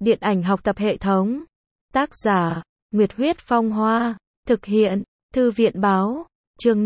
Điện ảnh học tập hệ thống. Tác giả, Nguyệt Huyết Phong Hoa. Thực hiện, Thư viện Báo. Chương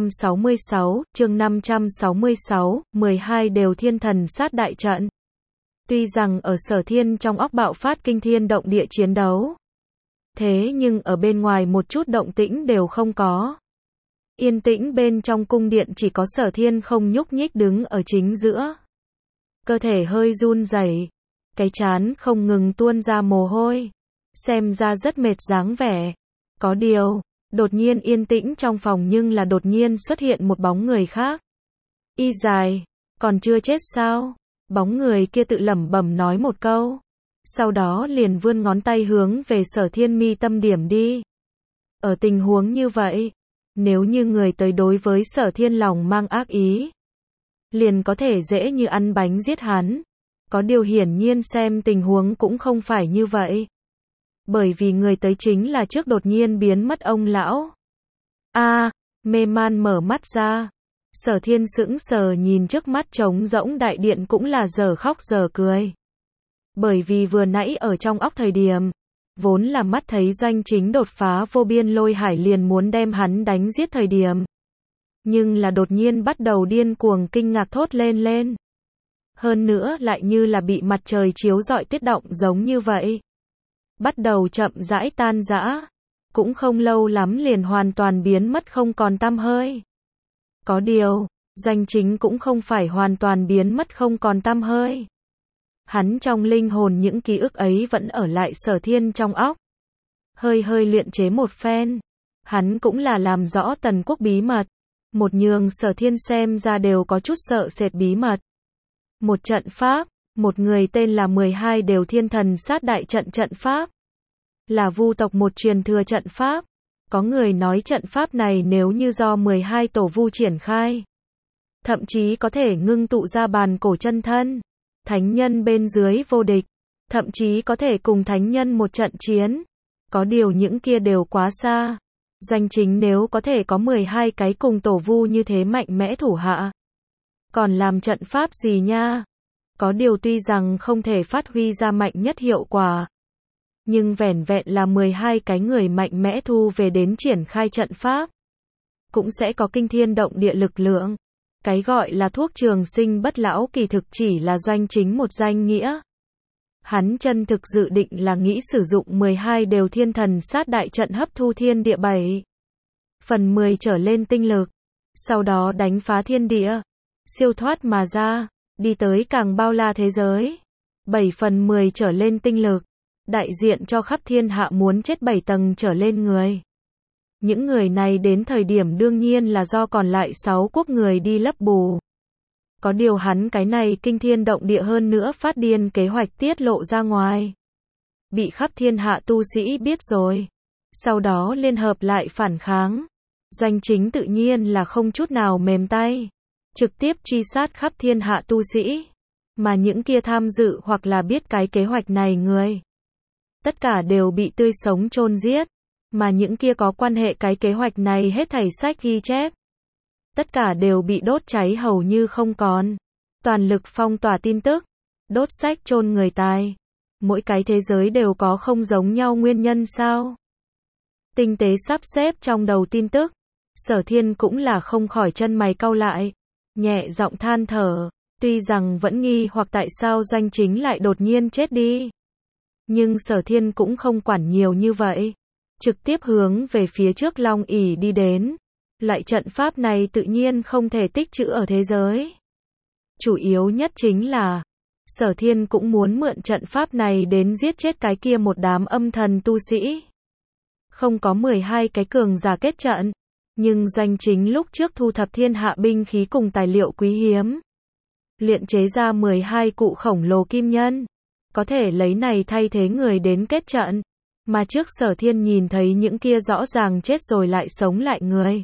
566, 12 đều thiên thần sát đại trận. Tuy rằng ở Sở Thiên trong óc bạo phát kinh thiên động địa chiến đấu, thế nhưng ở bên ngoài một chút động tĩnh đều không có. Yên tĩnh bên trong cung điện chỉ có Sở Thiên không nhúc nhích đứng ở chính giữa. Cơ thể hơi run rẩy, cái trán không ngừng tuôn ra mồ hôi, xem ra rất mệt dáng vẻ. Có điều, đột nhiên yên tĩnh trong phòng nhưng là đột nhiên xuất hiện một bóng người khác. Y dài, còn chưa chết sao? Bóng người kia tự lẩm bẩm nói một câu, sau đó liền vươn ngón tay hướng về Sở Thiên mi tâm điểm đi. Ở tình huống như vậy, nếu như người tới đối với Sở Thiên lòng mang ác ý, liền có thể dễ như ăn bánh giết hắn. Có điều hiển nhiên xem tình huống cũng không phải như vậy. Bởi vì người tới chính là trước đột nhiên biến mất ông lão. Mê man mở mắt ra. Sở Thiên sững sờ nhìn trước mắt trống rỗng đại điện cũng là giờ khóc giờ cười. Bởi vì vừa nãy ở trong óc thời điểm, vốn là mắt thấy Doanh Chính đột phá vô biên lôi hải liền muốn đem hắn đánh giết thời điểm. Nhưng là đột nhiên bắt đầu điên cuồng kinh ngạc thốt lên. Hơn nữa lại như là bị mặt trời chiếu rọi tiết động giống như vậy. Bắt đầu chậm rãi tan rã. Cũng không lâu lắm liền hoàn toàn biến mất không còn tăm hơi. Có điều, Doanh Chính cũng không phải hoàn toàn biến mất không còn tăm hơi. Hắn trong linh hồn những ký ức ấy vẫn ở lại Sở Thiên trong óc. Hơi luyện chế một phen. Hắn cũng là làm rõ Tần Quốc bí mật. Một nhường Sở Thiên xem ra đều có chút sợ sệt bí mật. Một trận pháp, một người tên là 12 đều thiên thần sát đại trận trận pháp. Là Vu tộc một truyền thừa trận pháp. Có người nói trận pháp này nếu như do 12 tổ Vu triển khai, thậm chí có thể ngưng tụ ra bàn cổ chân thân. Thánh nhân bên dưới vô địch, thậm chí có thể cùng thánh nhân một trận chiến. Có điều những kia đều quá xa. Doanh Chính nếu có thể có 12 cái cùng tổ Vu như thế mạnh mẽ thủ hạ, còn làm trận pháp gì nha? Có điều tuy rằng không thể phát huy ra mạnh nhất hiệu quả, nhưng vẻn vẹn là 12 cái người mạnh mẽ thu về đến triển khai trận pháp, cũng sẽ có kinh thiên động địa lực lượng. Cái gọi là thuốc trường sinh bất lão kỳ thực chỉ là Doanh Chính một danh nghĩa. Hắn chân thực dự định là nghĩ sử dụng 12 đều thiên thần sát đại trận hấp thu thiên địa 7 phần 10 trở lên tinh lực, sau đó đánh phá thiên địa, siêu thoát mà ra, đi tới càng bao la thế giới. 7 phần 10 trở lên tinh lực, đại diện cho khắp thiên hạ muốn chết 7 tầng trở lên người. Những người này đến thời điểm đương nhiên là do còn lại 6 quốc người đi lấp bù. Có điều hắn cái này kinh thiên động địa hơn nữa phát điên kế hoạch tiết lộ ra ngoài, bị khắp thiên hạ tu sĩ biết rồi, sau đó liên hợp lại phản kháng. Doanh Chính tự nhiên là không chút nào mềm tay, trực tiếp truy sát khắp thiên hạ tu sĩ, mà những kia tham dự hoặc là biết cái kế hoạch này người, tất cả đều bị tươi sống chôn giết, mà những kia có quan hệ cái kế hoạch này hết thảy sách ghi chép, tất cả đều bị đốt cháy hầu như không còn. Toàn lực phong tỏa tin tức, đốt sách chôn người tài. Mỗi cái thế giới đều có không giống nhau nguyên nhân sao? Tinh tế sắp xếp trong đầu tin tức, Sở Thiên cũng là không khỏi chân mày cau lại, nhẹ giọng than thở, tuy rằng vẫn nghi hoặc tại sao Doanh Chính lại đột nhiên chết đi. Nhưng Sở Thiên cũng không quản nhiều như vậy, trực tiếp hướng về phía trước Long ỷ đi đến. Loại trận pháp này tự nhiên không thể tích trữ ở thế giới. Chủ yếu nhất chính là, Sở Thiên cũng muốn mượn trận pháp này đến giết chết cái kia một đám âm thần tu sĩ. Không có 12 cái cường giả kết trận, nhưng Doanh Chính lúc trước thu thập thiên hạ binh khí cùng tài liệu quý hiếm, luyện chế ra 12 cụ khổng lồ kim nhân, có thể lấy này thay thế người đến kết trận. Mà trước Sở Thiên nhìn thấy những kia rõ ràng chết rồi lại sống lại người,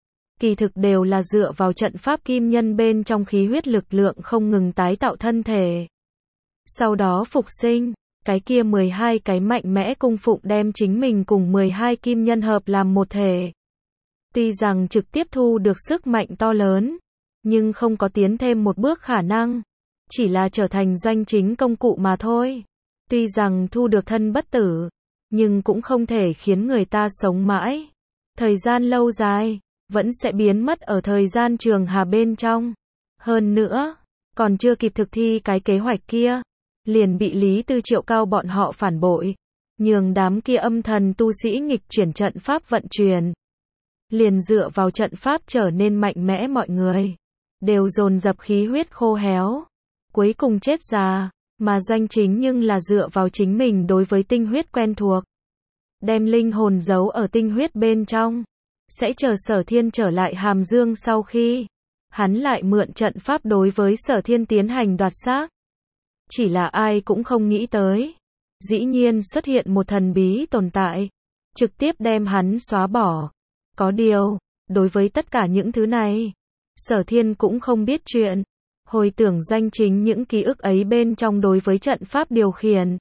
kỳ thực đều là dựa vào trận pháp kim nhân bên trong khí huyết lực lượng không ngừng tái tạo thân thể, sau đó phục sinh. Cái kia 12 cái mạnh mẽ cung phụng đem chính mình cùng 12 kim nhân hợp làm một thể. Tuy rằng trực tiếp thu được sức mạnh to lớn, nhưng không có tiến thêm một bước khả năng, chỉ là trở thành Doanh Chính công cụ mà thôi. Tuy rằng thu được thân bất tử, nhưng cũng không thể khiến người ta sống mãi. Thời gian lâu dài, vẫn sẽ biến mất ở thời gian trường hà bên trong. Hơn nữa, còn chưa kịp thực thi cái kế hoạch kia, liền bị Lý Tư Triệu Cao bọn họ phản bội, nhường đám kia âm thần tu sĩ nghịch chuyển trận pháp vận chuyển. Liền dựa vào trận pháp trở nên mạnh mẽ, mọi người đều dồn dập khí huyết khô héo, cuối cùng chết già, mà Doanh Chính nhưng là dựa vào chính mình đối với tinh huyết quen thuộc, đem linh hồn giấu ở tinh huyết bên trong, sẽ chờ Sở Thiên trở lại Hàm Dương sau khi hắn lại mượn trận pháp đối với Sở Thiên tiến hành đoạt xác. Chỉ là ai cũng không nghĩ tới, dĩ nhiên xuất hiện một thần bí tồn tại, trực tiếp đem hắn xóa bỏ. Có điều, đối với tất cả những thứ này, Sở Thiên cũng không biết chuyện. Hồi tưởng Doanh Chính những ký ức ấy bên trong đối với trận pháp điều khiển.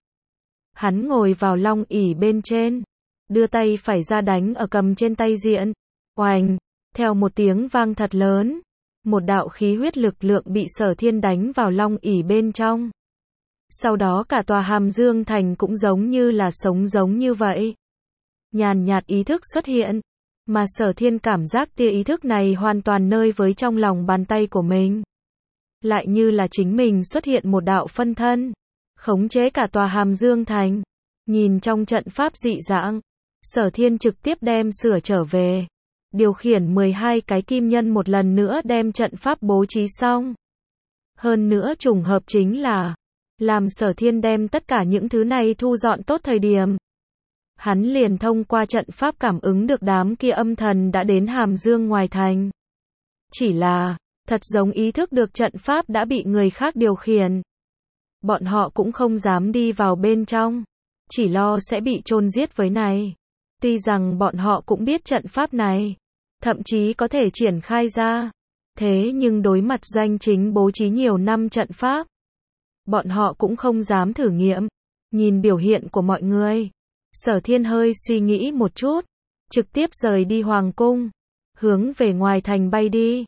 Hắn ngồi vào long ỷ bên trên, đưa tay phải ra đánh ở cầm trên tay diện. Oành, theo một tiếng vang thật lớn, một đạo khí huyết lực lượng bị Sở Thiên đánh vào long ỷ bên trong. Sau đó cả tòa Hàm Dương thành cũng giống như là sống giống như vậy. Nhàn nhạt ý thức xuất hiện, mà Sở Thiên cảm giác tia ý thức này hoàn toàn nơi với trong lòng bàn tay của mình. Lại như là chính mình xuất hiện một đạo phân thân, khống chế cả tòa Hàm Dương thành. Nhìn trong trận pháp dị dạng, Sở Thiên trực tiếp đem sửa trở về, điều khiển 12 cái kim nhân một lần nữa đem trận pháp bố trí xong. Hơn nữa trùng hợp chính là, làm Sở Thiên đem tất cả những thứ này thu dọn tốt thời điểm, hắn liền thông qua trận pháp cảm ứng được đám kia âm thần đã đến Hàm Dương ngoài thành. Chỉ là, thật giống ý thức được trận pháp đã bị người khác điều khiển. Bọn họ cũng không dám đi vào bên trong, chỉ lo sẽ bị chôn giết với này. Tuy rằng bọn họ cũng biết trận pháp này, thậm chí có thể triển khai ra. Thế nhưng đối mặt Doanh Chính bố trí nhiều năm trận pháp, bọn họ cũng không dám thử nghiệm. Nhìn biểu hiện của mọi người, Sở Thiên hơi suy nghĩ một chút, trực tiếp rời đi Hoàng cung, hướng về ngoài thành bay đi.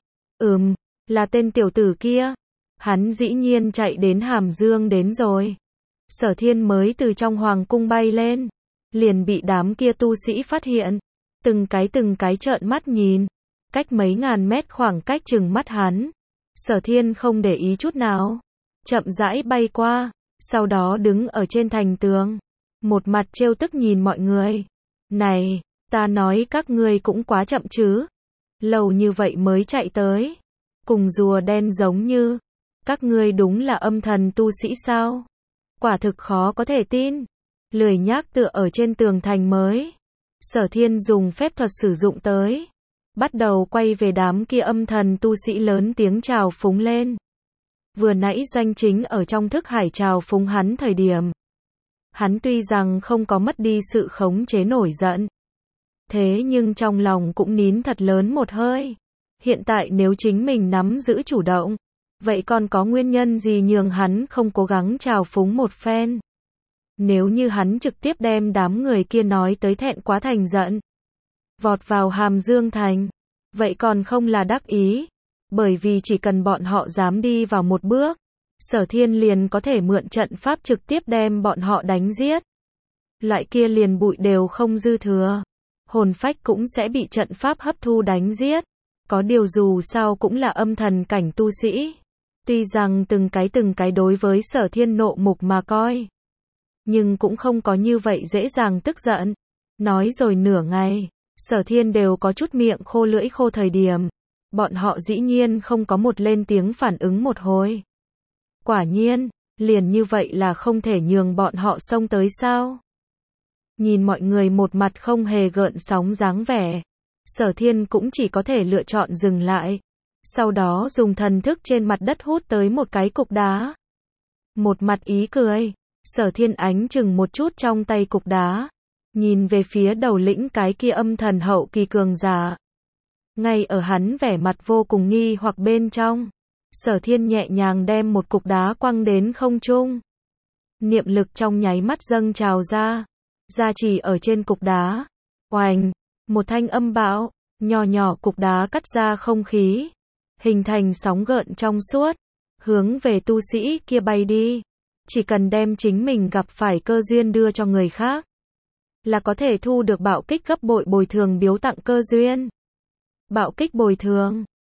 Là tên tiểu tử kia. Hắn dĩ nhiên chạy đến Hàm Dương đến rồi. Sở Thiên mới từ trong Hoàng cung bay lên, liền bị đám kia tu sĩ phát hiện. Từng cái trợn mắt nhìn, cách mấy ngàn mét khoảng cách chừng mắt hắn. Sở Thiên không để ý chút nào, chậm rãi bay qua, sau đó đứng ở trên thành tường, một mặt trêu tức nhìn mọi người. Này, ta nói các ngươi cũng quá chậm chứ. Lâu như vậy mới chạy tới, cùng rùa đen giống như. Các ngươi đúng là âm thần tu sĩ sao? Quả thực khó có thể tin. Lười nhác tựa ở trên tường thành mới. Sở Thiên dùng phép thuật sử dụng tới, bắt đầu quay về đám kia âm thần tu sĩ lớn tiếng chào phúng lên. Vừa nãy Doanh Chính ở trong thức hải chào phúng hắn thời điểm, hắn tuy rằng không có mất đi sự khống chế nổi giận, thế nhưng trong lòng cũng nín thật lớn một hơi. Hiện tại nếu chính mình nắm giữ chủ động, vậy còn có nguyên nhân gì nhường hắn không cố gắng chào phúng một phen? Nếu như hắn trực tiếp đem đám người kia nói tới thẹn quá thành giận, vọt vào Hàm Dương thành, vậy còn không là đắc ý? Bởi vì chỉ cần bọn họ dám đi vào một bước, Sở Thiên liền có thể mượn trận pháp trực tiếp đem bọn họ đánh giết. Loại kia liền bụi đều không dư thừa, hồn phách cũng sẽ bị trận pháp hấp thu đánh giết. Có điều dù sao cũng là âm thần cảnh tu sĩ, tuy rằng từng cái đối với Sở Thiên nộ mục mà coi, nhưng cũng không có như vậy dễ dàng tức giận. Nói rồi nửa ngày, Sở Thiên đều có chút miệng khô lưỡi khô thời điểm, bọn họ dĩ nhiên không có một lên tiếng phản ứng một hồi. Quả nhiên, liền như vậy là không thể nhường bọn họ xông tới sao? Nhìn mọi người một mặt không hề gợn sóng dáng vẻ, Sở Thiên cũng chỉ có thể lựa chọn dừng lại. Sau đó dùng thần thức trên mặt đất hút tới một cái cục đá. Một mặt ý cười, Sở Thiên ánh chừng một chút trong tay cục đá, nhìn về phía đầu lĩnh cái kia âm thần hậu kỳ cường giả. Ngay ở hắn vẻ mặt vô cùng nghi hoặc bên trong, Sở Thiên nhẹ nhàng đem một cục đá quăng đến không trung. Niệm lực trong nháy mắt dâng trào ra, gia trì ở trên cục đá. Oành, một thanh âm bão, nhỏ cục đá cắt ra không khí, hình thành sóng gợn trong suốt, hướng về tu sĩ kia bay đi. Chỉ cần đem chính mình gặp phải cơ duyên đưa cho người khác, là có thể thu được bạo kích gấp bội bồi thường biếu tặng cơ duyên. Bạo kích bồi thường